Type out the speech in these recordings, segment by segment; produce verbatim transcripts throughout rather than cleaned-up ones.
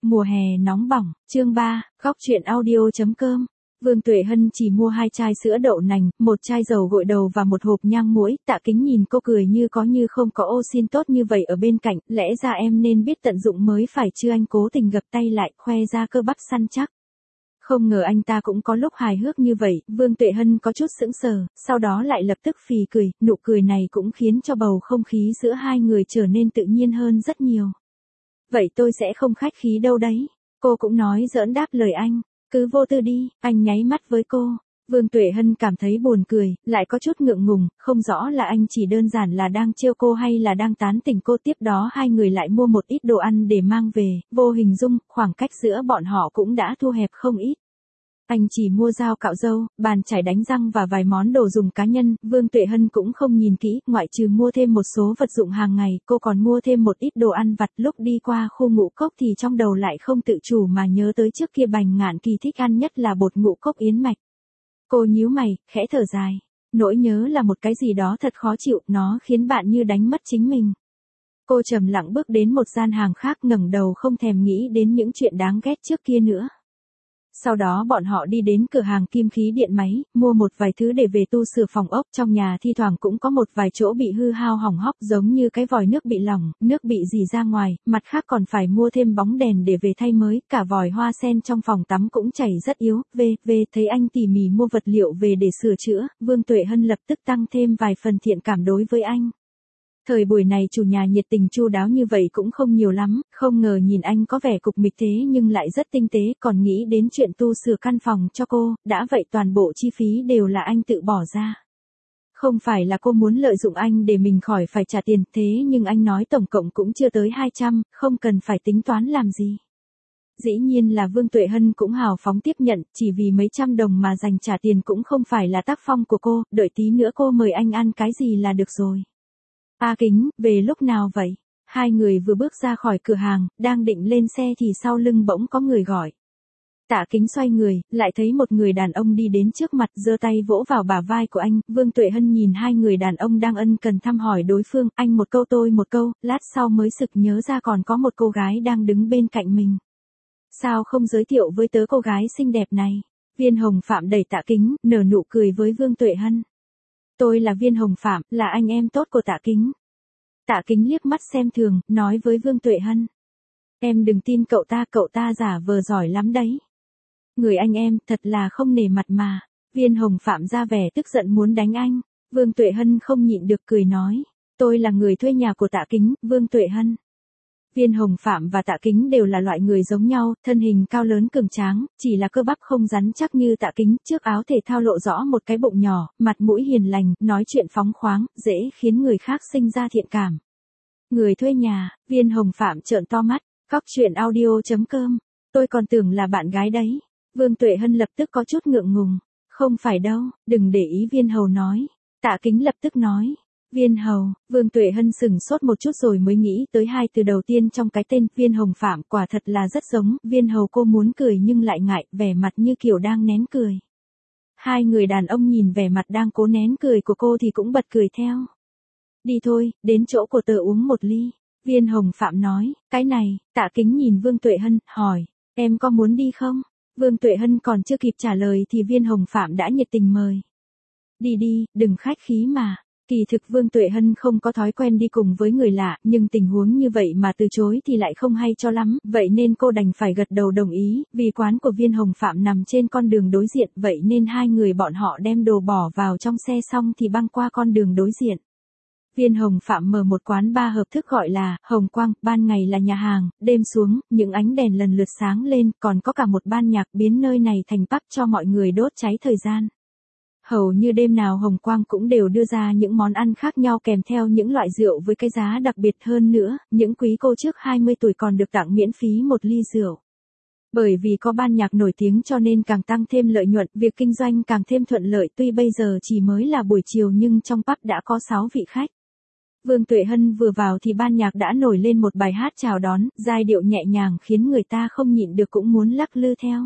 mùa hè nóng bỏng, chương ba, góc truyện audio.com. Vương Tuệ Hân chỉ mua hai chai sữa đậu nành, một chai dầu gội đầu và một hộp nhang muỗi. Tạ Kính nhìn cô cười như có như không có, ô xin tốt như vậy ở bên cạnh, lẽ ra em nên biết tận dụng mới phải chứ. Anh cố tình gập tay lại, khoe ra cơ bắp săn chắc. Không ngờ anh ta cũng có lúc hài hước như vậy. Vương Tuệ Hân có chút sững sờ, sau đó lại lập tức phì cười, nụ cười này cũng khiến cho bầu không khí giữa hai người trở nên tự nhiên hơn rất nhiều. Vậy tôi sẽ không khách khí đâu đấy. Cô cũng nói giỡn đáp lời anh. Cứ vô tư đi, anh nháy mắt với cô. Vương Tuệ Hân cảm thấy buồn cười, lại có chút ngượng ngùng, không rõ là anh chỉ đơn giản là đang trêu cô hay là đang tán tỉnh cô. Tiếp đó hai người lại mua một ít đồ ăn để mang về, vô hình dung, khoảng cách giữa bọn họ cũng đã thu hẹp không ít. Anh chỉ mua dao cạo râu, bàn chải đánh răng và vài món đồ dùng cá nhân. Vương Tuệ Hân cũng không nhìn kỹ, ngoại trừ mua thêm một số vật dụng hàng ngày, cô còn mua thêm một ít đồ ăn vặt. Lúc đi qua khu ngũ cốc thì trong đầu lại không tự chủ mà nhớ tới trước kia Bành Ngạn Kỳ thích ăn nhất là bột ngũ cốc yến mạch. Cô nhíu mày, khẽ thở dài. Nỗi nhớ là một cái gì đó thật khó chịu, nó khiến bạn như đánh mất chính mình. Cô trầm lặng bước đến một gian hàng khác, ngẩng đầu không thèm nghĩ đến những chuyện đáng ghét trước kia nữa. Sau đó bọn họ đi đến cửa hàng kim khí điện máy, mua một vài thứ để về tu sửa phòng ốc. Trong nhà thi thoảng cũng có một vài chỗ bị hư hao hỏng hóc, giống như cái vòi nước bị lỏng, nước bị rỉ ra ngoài, mặt khác còn phải mua thêm bóng đèn để về thay mới, cả vòi hoa sen trong phòng tắm cũng chảy rất yếu. Về, về, thấy anh tỉ mỉ mua vật liệu về để sửa chữa, Vương Tuệ Hân lập tức tăng thêm vài phần thiện cảm đối với anh. Thời buổi này chủ nhà nhiệt tình chu đáo như vậy cũng không nhiều lắm, không ngờ nhìn anh có vẻ cục mịch thế nhưng lại rất tinh tế, còn nghĩ đến chuyện tu sửa căn phòng cho cô, đã vậy toàn bộ chi phí đều là anh tự bỏ ra. Không phải là cô muốn lợi dụng anh để mình khỏi phải trả tiền, thế nhưng anh nói tổng cộng cũng chưa tới hai trăm, không cần phải tính toán làm gì. Dĩ nhiên là Vương Tuệ Hân cũng hào phóng tiếp nhận, chỉ vì mấy trăm đồng mà dành trả tiền cũng không phải là tác phong của cô, đợi tí nữa cô mời anh ăn cái gì là được rồi. A Kính, về lúc nào vậy? Hai người vừa bước ra khỏi cửa hàng, đang định lên xe thì sau lưng bỗng có người gọi. Tạ Kính xoay người, lại thấy một người đàn ông đi đến trước mặt, giơ tay vỗ vào bả vai của anh. Vương Tuệ Hân nhìn hai người đàn ông đang ân cần thăm hỏi đối phương, anh một câu tôi một câu, lát sau mới sực nhớ ra còn có một cô gái đang đứng bên cạnh mình. Sao không giới thiệu với tớ cô gái xinh đẹp này? Viên Hồng Phạm đẩy Tạ Kính, nở nụ cười với Vương Tuệ Hân. Tôi là Viên Hồng Phạm, là anh em tốt của Tạ Kính. Tạ Kính liếc mắt xem thường, nói với Vương Tuệ Hân. Em đừng tin cậu ta, cậu ta giả vờ giỏi lắm đấy. Người anh em, thật là không nể mặt mà. Viên Hồng Phạm ra vẻ tức giận muốn đánh anh. Vương Tuệ Hân không nhịn được cười nói. Tôi là người thuê nhà của Tạ Kính, Vương Tuệ Hân. Viên Hồng Phạm và Tạ Kính đều là loại người giống nhau, thân hình cao lớn cường tráng, chỉ là cơ bắp không rắn chắc như Tạ Kính, trước áo thể thao lộ rõ một cái bụng nhỏ, mặt mũi hiền lành, nói chuyện phóng khoáng, dễ khiến người khác sinh ra thiện cảm. Người thuê nhà, Viên Hồng Phạm trợn to mắt, góc truyện audio.com, tôi còn tưởng là bạn gái đấy. Vương Tuệ Hân lập tức có chút ngượng ngùng, không phải đâu, đừng để ý. Viên Hầu nói. Tạ Kính lập tức nói. Viên Hầu, Vương Tuệ Hân sừng sốt một chút rồi mới nghĩ tới hai từ đầu tiên trong cái tên Viên Hồng Phạm, quả thật là rất giống. Viên Hầu, cô muốn cười nhưng lại ngại, vẻ mặt như kiểu đang nén cười. Hai người đàn ông nhìn vẻ mặt đang cố nén cười của cô thì cũng bật cười theo. Đi thôi, đến chỗ của tớ uống một ly. Viên Hồng Phạm nói. Cái này, Tạ Kính nhìn Vương Tuệ Hân, hỏi, em có muốn đi không? Vương Tuệ Hân còn chưa kịp trả lời thì Viên Hồng Phạm đã nhiệt tình mời. Đi đi, đừng khách khí mà. Kỳ thực Vương Tuệ Hân không có thói quen đi cùng với người lạ, nhưng tình huống như vậy mà từ chối thì lại không hay cho lắm, vậy nên cô đành phải gật đầu đồng ý. Vì quán của Viên Hồng Phạm nằm trên con đường đối diện, vậy nên hai người bọn họ đem đồ bỏ vào trong xe xong thì băng qua con đường đối diện. Viên Hồng Phạm mở một quán bar hợp thức gọi là Hồng Quang, ban ngày là nhà hàng, đêm xuống, những ánh đèn lần lượt sáng lên, còn có cả một ban nhạc, biến nơi này thành pub cho mọi người đốt cháy thời gian. Hầu như đêm nào Hồng Quang cũng đều đưa ra những món ăn khác nhau kèm theo những loại rượu với cái giá đặc biệt hơn nữa, những quý cô trước hai mươi tuổi còn được tặng miễn phí một ly rượu. Bởi vì có ban nhạc nổi tiếng cho nên càng tăng thêm lợi nhuận, việc kinh doanh càng thêm thuận lợi. Tuy bây giờ chỉ mới là buổi chiều nhưng trong pub đã có sáu vị khách. Vương Tuệ Hân vừa vào thì ban nhạc đã nổi lên một bài hát chào đón, giai điệu nhẹ nhàng khiến người ta không nhịn được cũng muốn lắc lư theo.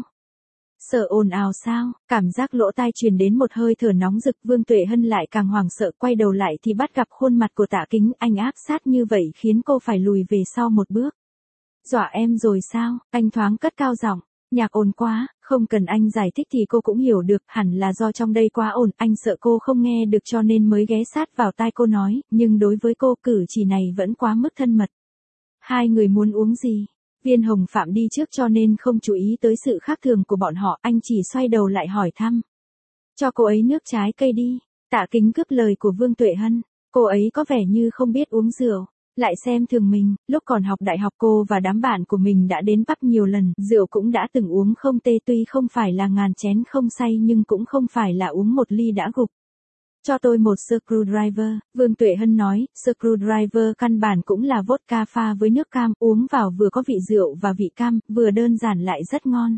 Sợ ồn ào sao? Cảm giác lỗ tai truyền đến một hơi thở nóng rực, Vương Tuệ Hân lại càng hoảng sợ, quay đầu lại thì bắt gặp khuôn mặt của Tạ Kính, anh áp sát như vậy khiến cô phải lùi về sau một bước. Dọa em rồi sao? Anh thoáng cất cao giọng. Nhạc ồn quá, không cần anh giải thích thì cô cũng hiểu được, hẳn là do trong đây quá ồn, anh sợ cô không nghe được cho nên mới ghé sát vào tai cô nói, nhưng đối với cô cử chỉ này vẫn quá mức thân mật. Hai người muốn uống gì? Viên Hồng Phạm đi trước cho nên không chú ý tới sự khác thường của bọn họ, anh chỉ xoay đầu lại hỏi thăm. Cho cô ấy nước trái cây đi. Tạ Kính cướp lời của Vương Tuệ Hân, cô ấy có vẻ như không biết uống rượu. Lại xem thường mình, lúc còn học đại học cô và đám bạn của mình đã đến pub nhiều lần, rượu cũng đã từng uống không tê, tuy không phải là ngàn chén không say nhưng cũng không phải là uống một ly đã gục. Cho tôi một screwdriver, Vương Tuệ Hân nói, screwdriver căn bản cũng là vodka pha với nước cam, uống vào vừa có vị rượu và vị cam, vừa đơn giản lại rất ngon.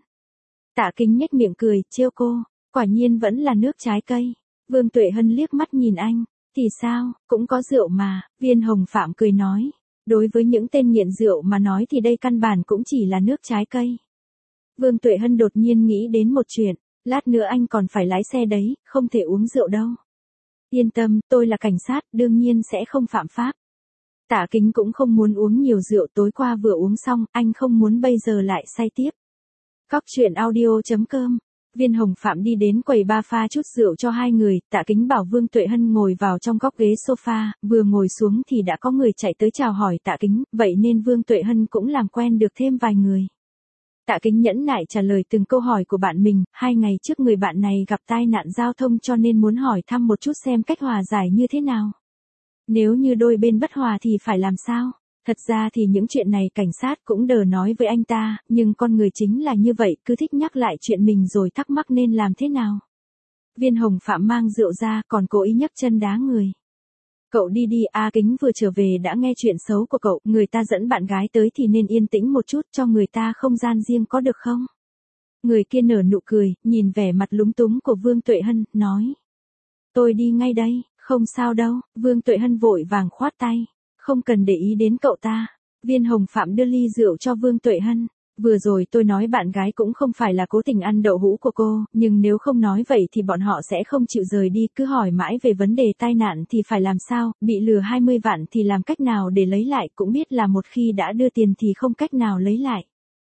Tạ Kính nhếch miệng cười, trêu cô, quả nhiên vẫn là nước trái cây. Vương Tuệ Hân liếc mắt nhìn anh. Thì sao, cũng có rượu mà, Viên Hồng Phạm cười nói. Đối với những tên nghiện rượu mà nói thì đây căn bản cũng chỉ là nước trái cây. Vương Tuệ Hân đột nhiên nghĩ đến một chuyện, lát nữa anh còn phải lái xe đấy, không thể uống rượu đâu. Yên tâm, tôi là cảnh sát, đương nhiên sẽ không phạm pháp. Tạ Kính cũng không muốn uống nhiều rượu, tối qua vừa uống xong, anh không muốn bây giờ lại say tiếp. Cóc truyện audio chấm com. Viên Hồng Phạm đi đến quầy bar pha chút rượu cho hai người, Tạ Kính bảo Vương Tuệ Hân ngồi vào trong góc ghế sofa, vừa ngồi xuống thì đã có người chạy tới chào hỏi Tạ Kính, vậy nên Vương Tuệ Hân cũng làm quen được thêm vài người. Tạ Kính nhẫn nại trả lời từng câu hỏi của bạn mình, hai ngày trước người bạn này gặp tai nạn giao thông cho nên muốn hỏi thăm một chút xem cách hòa giải như thế nào. Nếu như đôi bên bất hòa thì phải làm sao? Thật ra thì những chuyện này cảnh sát cũng đờ nói với anh ta, nhưng con người chính là như vậy, cứ thích nhắc lại chuyện mình rồi thắc mắc nên làm thế nào. Viên Hồng Phạm mang rượu ra còn cố ý nhấc chân đá người. Cậu đi đi, A Kính vừa trở về đã nghe chuyện xấu của cậu, người ta dẫn bạn gái tới thì nên yên tĩnh một chút cho người ta không gian riêng có được không? Người kia nở nụ cười, nhìn vẻ mặt lúng túng của Vương Tuệ Hân, nói. Tôi đi ngay đây, không sao đâu, Vương Tuệ Hân vội vàng khoát tay. Không cần để ý đến cậu ta. Viên Hồng Phạm đưa ly rượu cho Vương Tuệ Hân. Vừa rồi tôi nói bạn gái cũng không phải là cố tình ăn đậu hũ của cô, nhưng nếu không nói vậy thì bọn họ sẽ không chịu rời đi, cứ hỏi mãi về vấn đề tai nạn thì phải làm sao, bị lừa hai mươi vạn thì làm cách nào để lấy lại, cũng biết là một khi đã đưa tiền thì không cách nào lấy lại.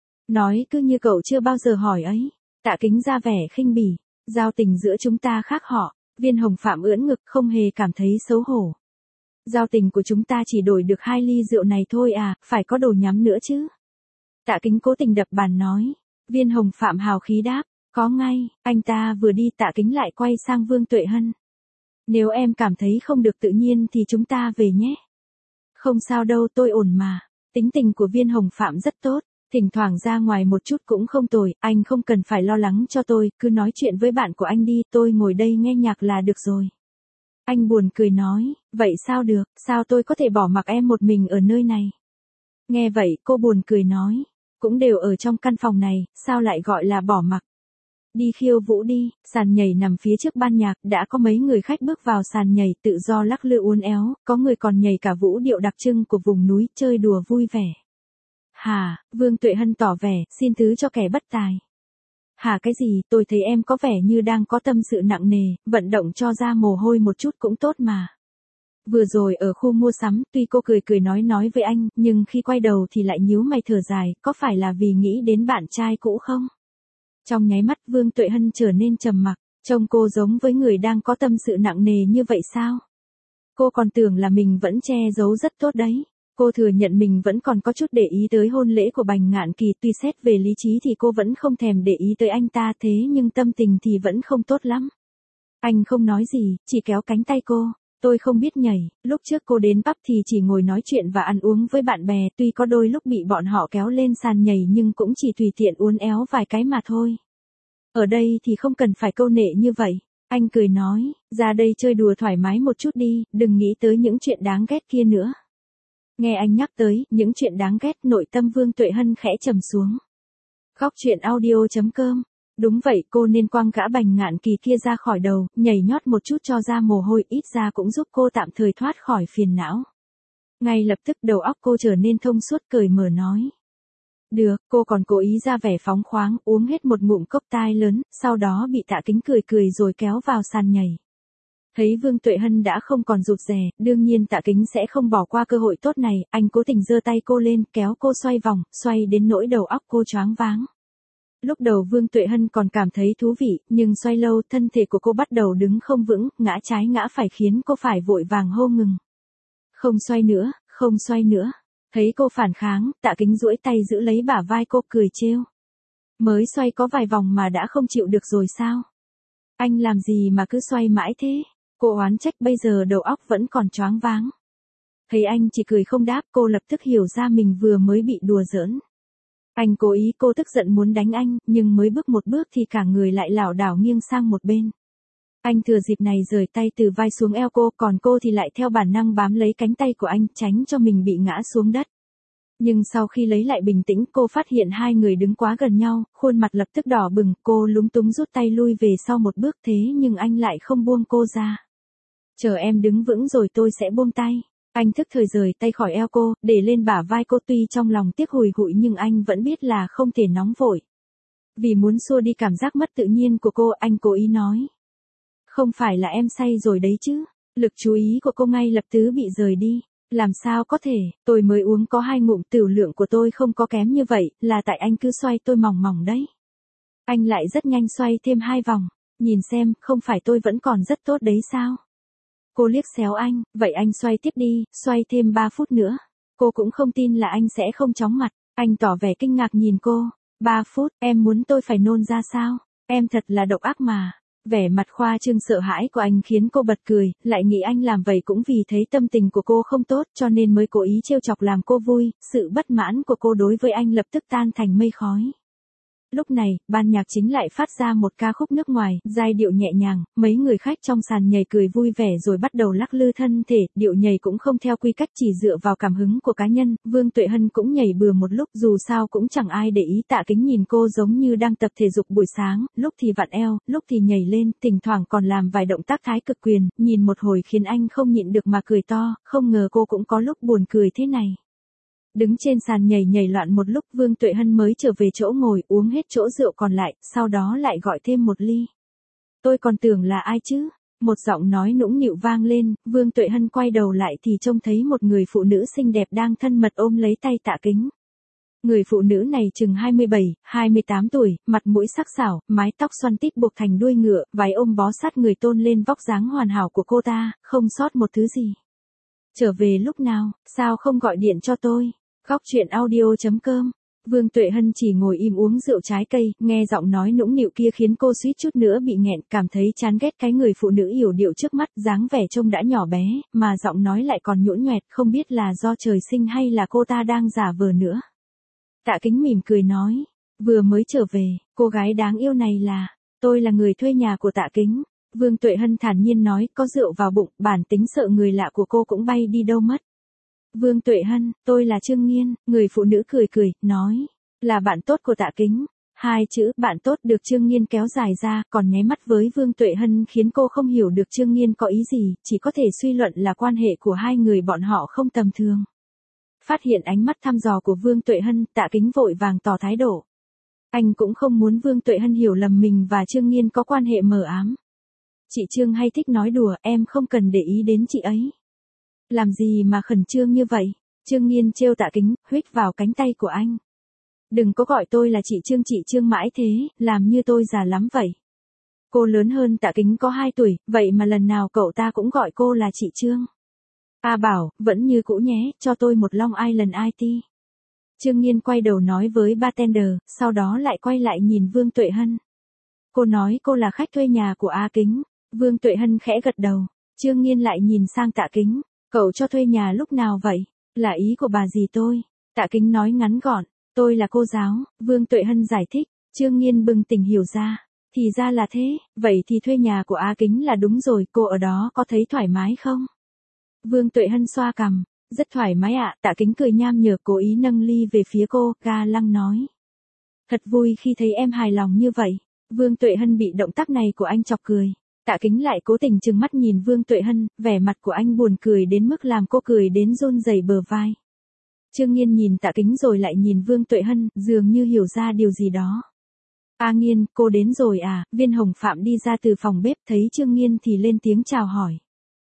Nói cứ như cậu chưa bao giờ hỏi ấy. Tạ Kính ra vẻ khinh bỉ. Giao tình giữa chúng ta khác họ. Viên Hồng Phạm ưỡn ngực không hề cảm thấy xấu hổ. Giao tình của chúng ta chỉ đổi được hai ly rượu này thôi à, phải có đồ nhắm nữa chứ. Tạ Kính cố tình đập bàn nói. Viên Hồng Phạm hào khí đáp, có ngay, anh ta vừa đi Tạ Kính lại quay sang Vương Tuệ Hân. Nếu em cảm thấy không được tự nhiên thì chúng ta về nhé. Không sao đâu, tôi ổn mà. Tính tình của Viên Hồng Phạm rất tốt, thỉnh thoảng ra ngoài một chút cũng không tồi, anh không cần phải lo lắng cho tôi, cứ nói chuyện với bạn của anh đi, tôi ngồi đây nghe nhạc là được rồi. Anh buồn cười nói, vậy sao được, sao tôi có thể bỏ mặc em một mình ở nơi này? Nghe vậy cô buồn cười nói, cũng đều ở trong căn phòng này, sao lại gọi là bỏ mặc? Đi khiêu vũ đi, sàn nhảy nằm phía trước ban nhạc, đã có mấy người khách bước vào sàn nhảy tự do lắc lư uốn éo, có người còn nhảy cả vũ điệu đặc trưng của vùng núi, chơi đùa vui vẻ. Hà, Vương Tuệ Hân tỏ vẻ, xin thứ cho kẻ bất tài. Hả cái gì, tôi thấy em có vẻ như đang có tâm sự nặng nề, vận động cho ra mồ hôi một chút cũng tốt mà. Vừa rồi ở khu mua sắm, tuy cô cười cười nói nói với anh, nhưng khi quay đầu thì lại nhíu mày thở dài, có phải là vì nghĩ đến bạn trai cũ không? Trong nháy mắt Vương Tuệ Hân trở nên trầm mặc, trông cô giống với người đang có tâm sự nặng nề như vậy sao? Cô còn tưởng là mình vẫn che giấu rất tốt đấy. Cô thừa nhận mình vẫn còn có chút để ý tới hôn lễ của Bành Ngạn Kỳ, tuy xét về lý trí thì cô vẫn không thèm để ý tới anh ta, thế nhưng tâm tình thì vẫn không tốt lắm. Anh không nói gì, chỉ kéo cánh tay cô. Tôi không biết nhảy, lúc trước cô đến pub thì chỉ ngồi nói chuyện và ăn uống với bạn bè, tuy có đôi lúc bị bọn họ kéo lên sàn nhảy nhưng cũng chỉ tùy tiện uốn éo vài cái mà thôi. Ở đây thì không cần phải câu nệ như vậy. Anh cười nói, ra đây chơi đùa thoải mái một chút đi, đừng nghĩ tới những chuyện đáng ghét kia nữa. Nghe anh nhắc tới những chuyện đáng ghét, nội tâm Vương Tuệ Hân khẽ trầm xuống. Cóc truyện audio chấm com. Đúng vậy, cô nên quăng gã Bành Ngạn Kỳ kia ra khỏi đầu, nhảy nhót một chút cho ra mồ hôi, ít ra cũng giúp cô tạm thời thoát khỏi phiền não. Ngay lập tức đầu óc cô trở nên thông suốt, cởi mở nói. Được, cô còn cố ý ra vẻ phóng khoáng, uống hết một ngụm cốc tai lớn, sau đó bị Tạ Kính cười cười rồi kéo vào sàn nhảy. Thấy Vương Tuệ Hân đã không còn rụt rè, đương nhiên Tạ Kính sẽ không bỏ qua cơ hội tốt này, anh cố tình giơ tay cô lên, kéo cô xoay vòng, xoay đến nỗi đầu óc cô choáng váng. Lúc đầu Vương Tuệ Hân còn cảm thấy thú vị, nhưng xoay lâu thân thể của cô bắt đầu đứng không vững, ngã trái ngã phải khiến cô phải vội vàng hô ngừng. Không xoay nữa, không xoay nữa. Thấy cô phản kháng, Tạ Kính duỗi tay giữ lấy bả vai cô cười trêu. Mới xoay có vài vòng mà đã không chịu được rồi sao? Anh làm gì mà cứ xoay mãi thế? Cô oán trách bây giờ đầu óc vẫn còn choáng váng. Thấy anh chỉ cười không đáp, cô lập tức hiểu ra mình vừa mới bị đùa giỡn. Anh cố ý, cô tức giận muốn đánh anh, nhưng mới bước một bước thì cả người lại lảo đảo nghiêng sang một bên. Anh thừa dịp này rời tay từ vai xuống eo cô, còn cô thì lại theo bản năng bám lấy cánh tay của anh, tránh cho mình bị ngã xuống đất. Nhưng sau khi lấy lại bình tĩnh, cô phát hiện hai người đứng quá gần nhau, khuôn mặt lập tức đỏ bừng, cô lúng túng rút tay lui về sau một bước, thế nhưng anh lại không buông cô ra. Chờ em đứng vững rồi tôi sẽ buông tay. Anh thức thời rời tay khỏi eo cô, để lên bả vai cô, tuy trong lòng tiếc hùi hụi nhưng anh vẫn biết là không thể nóng vội. Vì muốn xua đi cảm giác mất tự nhiên của cô, anh cố ý nói. Không phải là em say rồi đấy chứ. Lực chú ý của cô ngay lập tức bị rời đi. Làm sao có thể, tôi mới uống có hai ngụm, tửu lượng của tôi không có kém như vậy, là tại anh cứ xoay tôi mỏng mỏng đấy. Anh lại rất nhanh xoay thêm hai vòng. Nhìn xem, không phải tôi vẫn còn rất tốt đấy sao? Cô liếc xéo anh, vậy anh xoay tiếp đi, xoay thêm ba phút nữa. Cô cũng không tin là anh sẽ không chóng mặt. Anh tỏ vẻ kinh ngạc nhìn cô. ba phút, em muốn tôi phải nôn ra sao? Em thật là độc ác mà. Vẻ mặt khoa trương sợ hãi của anh khiến cô bật cười, lại nghĩ anh làm vậy cũng vì thấy tâm tình của cô không tốt cho nên mới cố ý trêu chọc làm cô vui, sự bất mãn của cô đối với anh lập tức tan thành mây khói. Lúc này, ban nhạc chính lại phát ra một ca khúc nước ngoài, giai điệu nhẹ nhàng, mấy người khách trong sàn nhảy cười vui vẻ rồi bắt đầu lắc lư thân thể, điệu nhảy cũng không theo quy cách chỉ dựa vào cảm hứng của cá nhân, Vương Tuệ Hân cũng nhảy bừa một lúc, dù sao cũng chẳng ai để ý. Tạ Kính nhìn cô giống như đang tập thể dục buổi sáng, lúc thì vặn eo, lúc thì nhảy lên, thỉnh thoảng còn làm vài động tác thái cực quyền, nhìn một hồi khiến anh không nhịn được mà cười to, không ngờ cô cũng có lúc buồn cười thế này. Đứng trên sàn nhảy nhảy loạn một lúc, Vương Tuệ Hân mới trở về chỗ ngồi, uống hết chỗ rượu còn lại, sau đó lại gọi thêm một ly. Tôi còn tưởng là ai chứ? Một giọng nói nũng nịu vang lên, Vương Tuệ Hân quay đầu lại thì trông thấy một người phụ nữ xinh đẹp đang thân mật ôm lấy tay Tạ Kính. Người phụ nữ này chừng hai mươi bảy, hai mươi tám tuổi, mặt mũi sắc sảo, mái tóc xoăn tít buộc thành đuôi ngựa, váy ôm bó sát người tôn lên vóc dáng hoàn hảo của cô ta, không sót một thứ gì. Trở về lúc nào, sao không gọi điện cho tôi? Góc truyện audio chấm com. Vương Tuệ Hân chỉ ngồi im uống rượu trái cây, nghe giọng nói nũng nịu kia khiến cô suýt chút nữa bị nghẹn, cảm thấy chán ghét cái người phụ nữ yểu điệu trước mắt, dáng vẻ trông đã nhỏ bé, mà giọng nói lại còn nhũn nhoẹt, không biết là do trời sinh hay là cô ta đang giả vờ nữa. Tạ Kính mỉm cười nói, vừa mới trở về, cô gái đáng yêu này là, tôi là người thuê nhà của Tạ Kính. Vương Tuệ Hân thản nhiên nói, có rượu vào bụng, bản tính sợ người lạ của cô cũng bay đi đâu mất. Vương Tuệ Hân, tôi là Trương Nghiên, người phụ nữ cười cười, nói, là bạn tốt của Tạ Kính. Hai chữ bạn tốt được Trương Nghiên kéo dài ra, còn nháy mắt với Vương Tuệ Hân khiến cô không hiểu được Trương Nghiên có ý gì, chỉ có thể suy luận là quan hệ của hai người bọn họ không tầm thường. Phát hiện ánh mắt thăm dò của Vương Tuệ Hân, Tạ Kính vội vàng tỏ thái độ. Anh cũng không muốn Vương Tuệ Hân hiểu lầm mình và Trương Nghiên có quan hệ mờ ám. Chị Trương hay thích nói đùa, em không cần để ý đến chị ấy. Làm gì mà khẩn trương như vậy? Trương Nghiên trêu Tạ Kính, huých vào cánh tay của anh. Đừng có gọi tôi là chị Trương chị Trương mãi thế, làm như tôi già lắm vậy. Cô lớn hơn Tạ Kính có hai tuổi, vậy mà lần nào cậu ta cũng gọi cô là chị Trương. A Bảo, vẫn như cũ nhé, cho tôi một Long Island i tê. Trương Nghiên quay đầu nói với bartender, sau đó lại quay lại nhìn Vương Tuệ Hân. Cô nói cô là khách thuê nhà của A Kính. Vương Tuệ Hân khẽ gật đầu. Trương Nghiên lại nhìn sang Tạ Kính. Cậu cho thuê nhà lúc nào vậy? Là ý của bà dì tôi. Tạ Kính nói ngắn gọn. Tôi là cô giáo. Vương Tuệ Hân giải thích. Trương Nghiên bừng tỉnh hiểu ra. Thì ra là thế, vậy thì thuê nhà của A Kính là đúng rồi, cô ở đó có thấy thoải mái không? Vương Tuệ Hân xoa cằm. Rất thoải mái ạ. Tạ Kính cười nham nhở, cố ý nâng ly về phía cô, ga lăng nói. Thật vui khi thấy em hài lòng như vậy. Vương Tuệ Hân bị động tác này của anh chọc cười. Tạ Kính lại cố tình trừng mắt nhìn Vương Tuệ Hân, vẻ mặt của anh buồn cười đến mức làm cô cười đến run rẩy bờ vai. Trương Nghiên nhìn Tạ Kính rồi lại nhìn Vương Tuệ Hân, dường như hiểu ra điều gì đó. A Nghiên, cô đến rồi à? Viên Hồng Phạm đi ra từ phòng bếp thấy Trương Nghiên thì lên tiếng chào hỏi.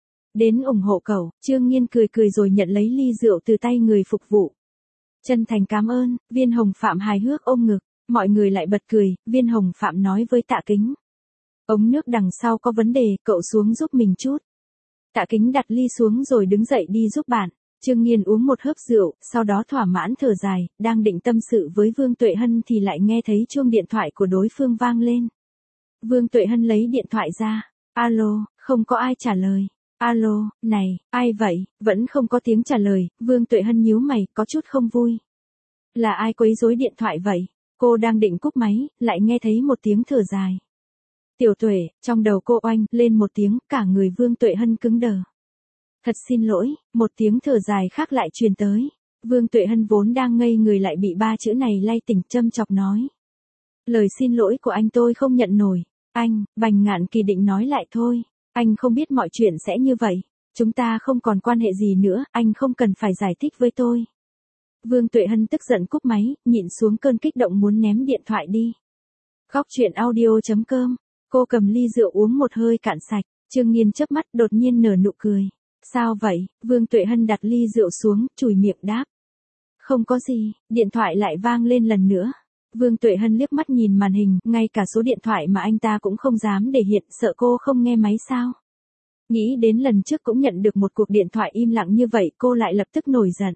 Đến ủng hộ cậu, Trương Nghiên cười cười rồi nhận lấy ly rượu từ tay người phục vụ. Chân thành cảm ơn, Viên Hồng Phạm hài hước ôm ngực, mọi người lại bật cười, Viên Hồng Phạm nói với Tạ Kính. Ống nước đằng sau có vấn đề, cậu xuống giúp mình chút. Tạ Kính đặt ly xuống rồi đứng dậy đi giúp bạn. Trương Nghiên uống một hớp rượu, sau đó thỏa mãn thở dài, đang định tâm sự với Vương Tuệ Hân thì lại nghe thấy chuông điện thoại của đối phương vang lên. Vương Tuệ Hân lấy điện thoại ra. Alo, không có ai trả lời. Alo, này, ai vậy? Vẫn không có tiếng trả lời, Vương Tuệ Hân nhíu mày, có chút không vui. Là ai quấy rối điện thoại vậy? Cô đang định cúp máy, lại nghe thấy một tiếng thở dài. Tiểu Tuệ, trong đầu cô oanh lên một tiếng, cả người Vương Tuệ Hân cứng đờ. Thật xin lỗi, một tiếng thở dài khác lại truyền tới. Vương Tuệ Hân vốn đang ngây người lại bị ba chữ này lay tỉnh châm chọc nói. Lời xin lỗi của anh tôi không nhận nổi. Anh, Bành Ngạn Kỳ định nói lại thôi. Anh không biết mọi chuyện sẽ như vậy. Chúng ta không còn quan hệ gì nữa, anh không cần phải giải thích với tôi. Vương Tuệ Hân tức giận cúp máy, nhịn xuống cơn kích động muốn ném điện thoại đi. Góc truyện audio chấm com. Cô cầm ly rượu uống một hơi cạn sạch. Trương Nghiên chớp mắt đột nhiên nở nụ cười. Sao vậy? Vương Tuệ Hân đặt ly rượu xuống, chùi miệng đáp. Không có gì, điện thoại lại vang lên lần nữa. Vương Tuệ Hân liếc mắt nhìn màn hình, ngay cả số điện thoại mà anh ta cũng không dám để hiện, sợ cô không nghe máy sao. Nghĩ đến lần trước cũng nhận được một cuộc điện thoại im lặng như vậy, cô lại lập tức nổi giận.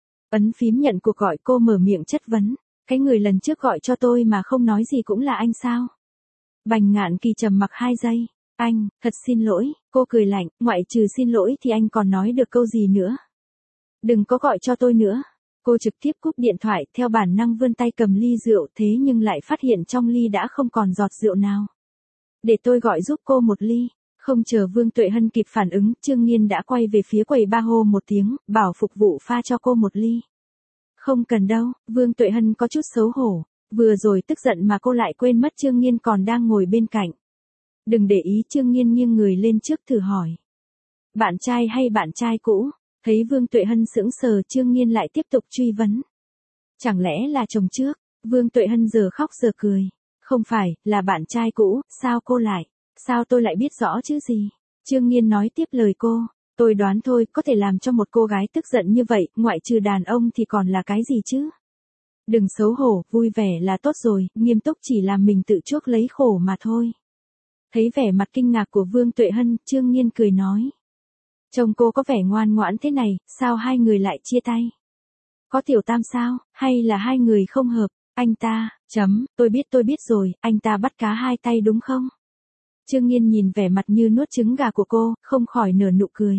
Ấn phím nhận cuộc gọi, cô mở miệng chất vấn. Cái người lần trước gọi cho tôi mà không nói gì cũng là anh sao? Bành Ngạn Kỳ trầm mặc hai giây. Anh, thật xin lỗi, cô cười lạnh, ngoại trừ xin lỗi thì anh còn nói được câu gì nữa. Đừng có gọi cho tôi nữa. Cô trực tiếp cúp điện thoại, theo bản năng vươn tay cầm ly rượu, thế nhưng lại phát hiện trong ly đã không còn giọt rượu nào. Để tôi gọi giúp cô một ly. Không chờ Vương Tuệ Hân kịp phản ứng, Trương Nghiên đã quay về phía quầy ba hô một tiếng, bảo phục vụ pha cho cô một ly. Không cần đâu, Vương Tuệ Hân có chút xấu hổ. Vừa rồi tức giận mà cô lại quên mất Trương Nghiên còn đang ngồi bên cạnh. Đừng để ý, Trương Nghiên nghiêng người lên trước thử hỏi. Bạn trai hay bạn trai cũ? Thấy Vương Tuệ Hân sững sờ, Trương Nghiên lại tiếp tục truy vấn. Chẳng lẽ là chồng trước? Vương Tuệ Hân giờ khóc giờ cười. Không phải, là bạn trai cũ, sao cô lại? Sao tôi lại biết rõ chứ gì? Trương Nghiên nói tiếp lời cô. Tôi đoán thôi, có thể làm cho một cô gái tức giận như vậy, ngoại trừ đàn ông thì còn là cái gì chứ? Đừng xấu hổ, vui vẻ là tốt rồi, nghiêm túc chỉ làm mình tự chuốc lấy khổ mà thôi. Thấy vẻ mặt kinh ngạc của Vương Tuệ Hân, Trương Nghiên cười nói. Chồng cô có vẻ ngoan ngoãn thế này, sao hai người lại chia tay? Có tiểu tam sao, hay là hai người không hợp? Anh ta, chấm, tôi biết tôi biết rồi, anh ta bắt cá hai tay đúng không? Trương Nghiên nhìn vẻ mặt như nuốt trứng gà của cô, không khỏi nở nụ cười.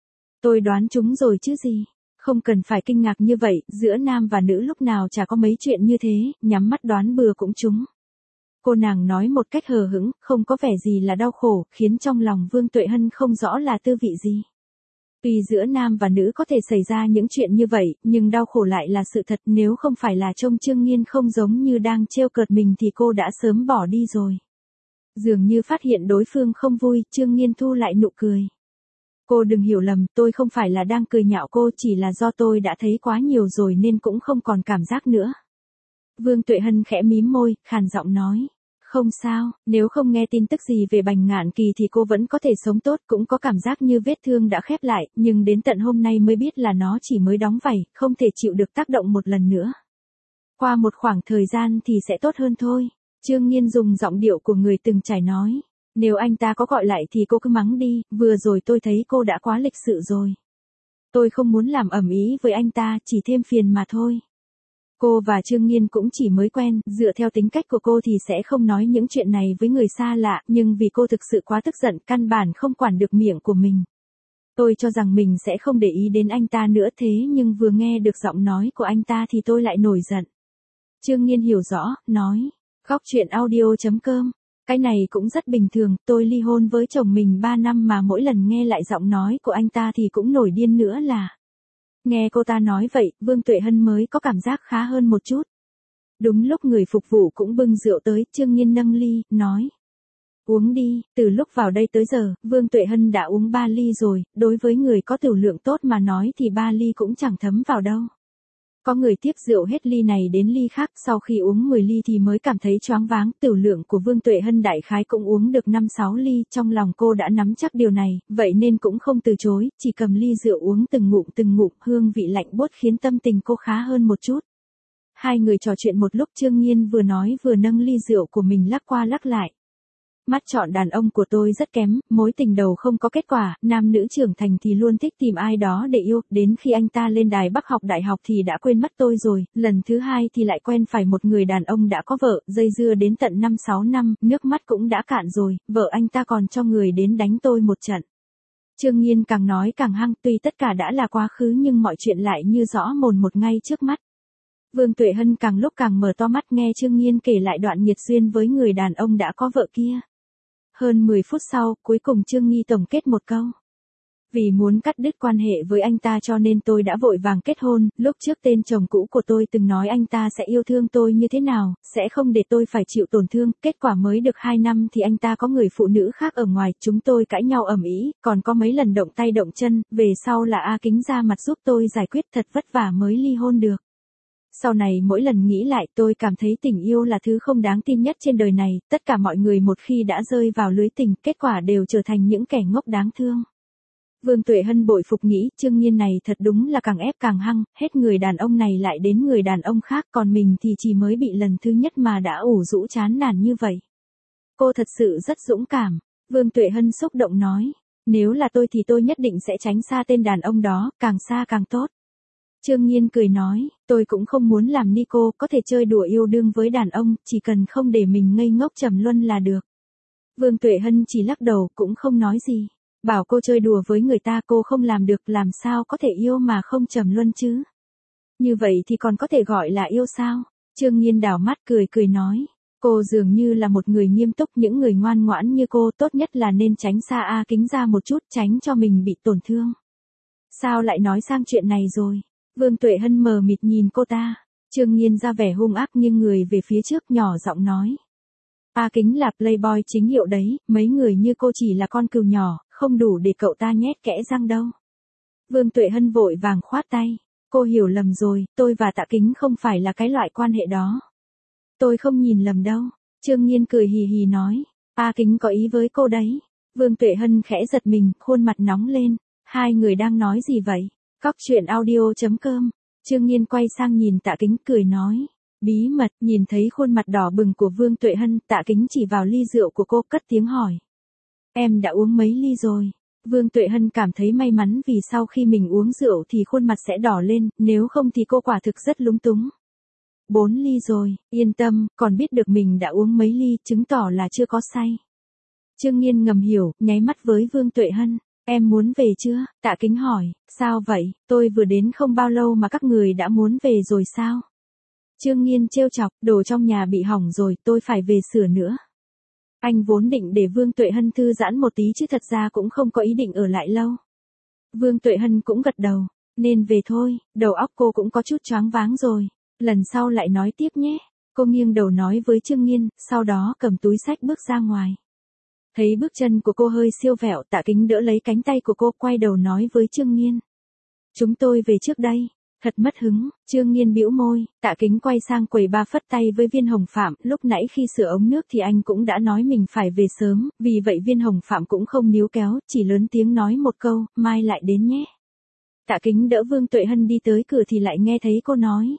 Tôi đoán chúng rồi chứ gì? Không cần phải kinh ngạc như vậy, giữa nam và nữ lúc nào chả có mấy chuyện như thế, nhắm mắt đoán bừa cũng trúng. Cô nàng nói một cách hờ hững, không có vẻ gì là đau khổ, khiến trong lòng Vương Tuệ Hân không rõ là tư vị gì. Tuy giữa nam và nữ có thể xảy ra những chuyện như vậy, nhưng đau khổ lại là sự thật, nếu không phải là trông Trương Nghiên không giống như đang trêu cợt mình thì cô đã sớm bỏ đi rồi. Dường như phát hiện đối phương không vui, Trương Nghiên thu lại nụ cười. Cô đừng hiểu lầm, tôi không phải là đang cười nhạo cô, chỉ là do tôi đã thấy quá nhiều rồi nên cũng không còn cảm giác nữa. Vương Tuệ Hân khẽ mím môi, khàn giọng nói. Không sao, nếu không nghe tin tức gì về Bành Ngạn Kỳ thì cô vẫn có thể sống tốt, cũng có cảm giác như vết thương đã khép lại, nhưng đến tận hôm nay mới biết là nó chỉ mới đóng vảy, không thể chịu được tác động một lần nữa. Qua một khoảng thời gian thì sẽ tốt hơn thôi. Trương Nghiên dùng giọng điệu của người từng trải nói. Nếu anh ta có gọi lại thì cô cứ mắng đi, vừa rồi tôi thấy cô đã quá lịch sự rồi. Tôi không muốn làm ầm ĩ với anh ta, chỉ thêm phiền mà thôi. Cô và Trương Nghiên cũng chỉ mới quen, dựa theo tính cách của cô thì sẽ không nói những chuyện này với người xa lạ, nhưng vì cô thực sự quá tức giận, căn bản không quản được miệng của mình. Tôi cho rằng mình sẽ không để ý đến anh ta nữa thế nhưng vừa nghe được giọng nói của anh ta thì tôi lại nổi giận. Trương Nghiên hiểu rõ, nói. Góc truyện audio chấm com. Cái này cũng rất bình thường, tôi ly hôn với chồng mình ba năm mà mỗi lần nghe lại giọng nói của anh ta thì cũng nổi điên nữa là. Nghe cô ta nói vậy, Vương Tuệ Hân mới có cảm giác khá hơn một chút. Đúng lúc người phục vụ cũng bưng rượu tới, Trương Nghiên nâng ly, nói. Uống đi, từ lúc vào đây tới giờ, Vương Tuệ Hân đã uống ba ly rồi, đối với người có tiểu lượng tốt mà nói thì ba ly cũng chẳng thấm vào đâu. Có người tiếp rượu hết ly này đến ly khác, sau khi uống mười ly thì mới cảm thấy choáng váng, tiểu lượng của Vương Tuệ Hân đại khái cũng uống được năm sáu ly, trong lòng cô đã nắm chắc điều này, vậy nên cũng không từ chối, chỉ cầm ly rượu uống từng ngụm từng ngụm, hương vị lạnh buốt khiến tâm tình cô khá hơn một chút. Hai người trò chuyện một lúc, Trương Nhiên vừa nói vừa nâng ly rượu của mình lắc qua lắc lại. Mắt chọn đàn ông của tôi rất kém, mối tình đầu không có kết quả, nam nữ trưởng thành thì luôn thích tìm ai đó để yêu, đến khi anh ta lên đài Bắc học đại học thì đã quên mất tôi rồi, lần thứ hai thì lại quen phải một người đàn ông đã có vợ, dây dưa đến tận năm sáu năm, nước mắt cũng đã cạn rồi, vợ anh ta còn cho người đến đánh tôi một trận. Trương Nhiên càng nói càng hăng, tuy tất cả đã là quá khứ nhưng mọi chuyện lại như rõ mồn một ngay trước mắt. Vương Tuệ Hân càng lúc càng mở to mắt nghe Trương Nhiên kể lại đoạn nghiệt duyên với người đàn ông đã có vợ kia. Hơn mười phút sau, cuối cùng Trương Nghi tổng kết một câu. Vì muốn cắt đứt quan hệ với anh ta cho nên tôi đã vội vàng kết hôn, lúc trước tên chồng cũ của tôi từng nói anh ta sẽ yêu thương tôi như thế nào, sẽ không để tôi phải chịu tổn thương, kết quả mới được hai năm thì anh ta có người phụ nữ khác ở ngoài, chúng tôi cãi nhau ầm ĩ, còn có mấy lần động tay động chân, về sau là A Kính ra mặt giúp tôi giải quyết, thật vất vả mới ly hôn được. Sau này mỗi lần nghĩ lại tôi cảm thấy tình yêu là thứ không đáng tin nhất trên đời này, tất cả mọi người một khi đã rơi vào lưới tình, kết quả đều trở thành những kẻ ngốc đáng thương. Vương Tuệ Hân bội phục nghĩ, Trương Nhiên này thật đúng là càng ép càng hăng, hết người đàn ông này lại đến người đàn ông khác, còn mình thì chỉ mới bị lần thứ nhất mà đã ủ rũ chán nản như vậy. Cô thật sự rất dũng cảm, Vương Tuệ Hân xúc động nói, nếu là tôi thì tôi nhất định sẽ tránh xa tên đàn ông đó, càng xa càng tốt. Trương Nhiên cười nói, tôi cũng không muốn làm ni cô, có thể chơi đùa yêu đương với đàn ông, chỉ cần không để mình ngây ngốc trầm luân là được. Vương Tuệ Hân chỉ lắc đầu, cũng không nói gì. Bảo cô chơi đùa với người ta cô không làm được, làm sao có thể yêu mà không trầm luân chứ? Như vậy thì còn có thể gọi là yêu sao? Trương Nhiên đảo mắt cười cười nói, cô dường như là một người nghiêm túc, những người ngoan ngoãn như cô tốt nhất là nên tránh xa A Kính ra một chút, tránh cho mình bị tổn thương. Sao lại nói sang chuyện này rồi? Vương Tuệ Hân mờ mịt nhìn cô ta, Trương Nhiên ra vẻ hung ác nhưng người về phía trước nhỏ giọng nói. A Kính là playboy chính hiệu đấy, mấy người như cô chỉ là con cừu nhỏ, không đủ để cậu ta nhét kẽ răng đâu. Vương Tuệ Hân vội vàng khoát tay, cô hiểu lầm rồi, tôi và Tạ Kính không phải là cái loại quan hệ đó. Tôi không nhìn lầm đâu, Trương Nhiên cười hì hì nói, A Kính có ý với cô đấy. Vương Tuệ Hân khẽ giật mình, khuôn mặt nóng lên, hai người đang nói gì vậy? Cóc truyện audio chấm com, Trương Nhiên quay sang nhìn Tạ Kính cười nói, bí mật, nhìn thấy khuôn mặt đỏ bừng của Vương Tuệ Hân, Tạ Kính chỉ vào ly rượu của cô cất tiếng hỏi. Em đã uống mấy ly rồi? Vương Tuệ Hân cảm thấy may mắn vì sau khi mình uống rượu thì khuôn mặt sẽ đỏ lên, nếu không thì cô quả thực rất lúng túng. Bốn ly rồi, yên tâm, còn biết được mình đã uống mấy ly, chứng tỏ là chưa có say. Trương Nhiên ngầm hiểu, nháy mắt với Vương Tuệ Hân. Em muốn về chưa? Tạ Kính hỏi, sao vậy, tôi vừa đến không bao lâu mà các người đã muốn về rồi sao? Trương Nhiên trêu chọc, đồ trong nhà bị hỏng rồi, tôi phải về sửa nữa. Anh vốn định để Vương Tuệ Hân thư giãn một tí chứ thật ra cũng không có ý định ở lại lâu. Vương Tuệ Hân cũng gật đầu, nên về thôi, đầu óc cô cũng có chút choáng váng rồi, lần sau lại nói tiếp nhé. Cô nghiêng đầu nói với Trương Nhiên, sau đó cầm túi xách bước ra ngoài. Thấy bước chân của cô hơi siêu vẹo, Tạ Kính đỡ lấy cánh tay của cô, quay đầu nói với Trương Nhiên. Chúng tôi về trước đây. Thật mất hứng, Trương Nhiên bĩu môi, Tạ Kính quay sang quầy ba phất tay với Viên Hồng Phạm, lúc nãy khi sửa ống nước thì anh cũng đã nói mình phải về sớm, vì vậy Viên Hồng Phạm cũng không níu kéo, chỉ lớn tiếng nói một câu, mai lại đến nhé. Tạ Kính đỡ Vương Tuệ Hân đi tới cửa thì lại nghe thấy cô nói.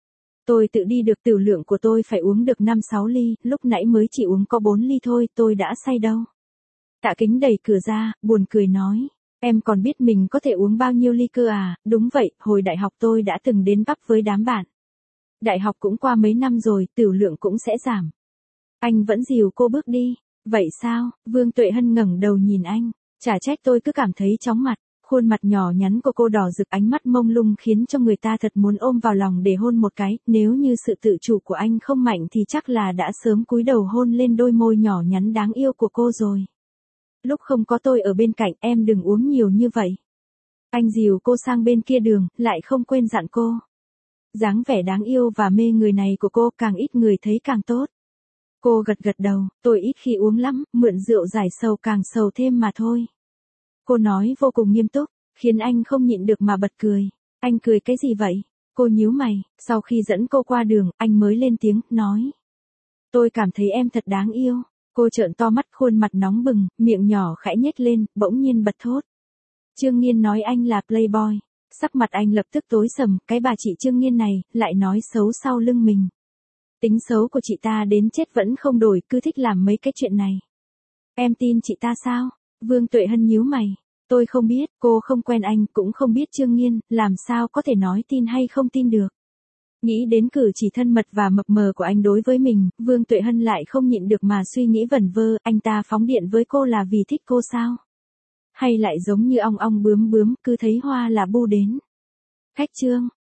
Tôi tự đi được, tiểu lượng của tôi phải uống được năm sáu ly, lúc nãy mới chỉ uống có bốn ly thôi, tôi đã say đâu. Tạ Kính đẩy cửa ra, buồn cười nói. Em còn biết mình có thể uống bao nhiêu ly cơ à? Đúng vậy, hồi đại học tôi đã từng đến pub với đám bạn. Đại học cũng qua mấy năm rồi, tiểu lượng cũng sẽ giảm. Anh vẫn dìu cô bước đi. Vậy sao? Vương Tuệ Hân ngẩng đầu nhìn anh. Chả trách tôi cứ cảm thấy chóng mặt. Khuôn mặt nhỏ nhắn của cô đỏ rực, ánh mắt mông lung khiến cho người ta thật muốn ôm vào lòng để hôn một cái. Nếu như sự tự chủ của anh không mạnh thì chắc là đã sớm cúi đầu hôn lên đôi môi nhỏ nhắn đáng yêu của cô rồi. Lúc không có tôi ở bên cạnh, em đừng uống nhiều như vậy. Anh dìu cô sang bên kia đường, lại không quên dặn cô. Dáng vẻ đáng yêu và mê người này của cô càng ít người thấy càng tốt. Cô gật gật đầu, tôi ít khi uống lắm, mượn rượu giải sầu càng sầu thêm mà thôi. Cô nói vô cùng nghiêm túc, khiến anh không nhịn được mà bật cười. Anh cười cái gì vậy? Cô nhíu mày, sau khi dẫn cô qua đường, anh mới lên tiếng, nói. Tôi cảm thấy em thật đáng yêu. Cô trợn to mắt, khuôn mặt nóng bừng, miệng nhỏ khẽ nhếch lên, bỗng nhiên bật thốt. Trương Nghiên nói anh là playboy. Sắc mặt anh lập tức tối sầm, cái bà chị Trương Nghiên này, lại nói xấu sau lưng mình. Tính xấu của chị ta đến chết vẫn không đổi, cứ thích làm mấy cái chuyện này. Em tin chị ta sao? Vương Tuệ Hân nhíu mày. Tôi không biết, cô không quen anh, cũng không biết Trương Nghiên, làm sao có thể nói tin hay không tin được. Nghĩ đến cử chỉ thân mật và mập mờ của anh đối với mình, Vương Tuệ Hân lại không nhịn được mà suy nghĩ vẩn vơ, anh ta phóng điện với cô là vì thích cô sao? Hay lại giống như ong ong bướm bướm, cứ thấy hoa là bu đến. Khách Trương.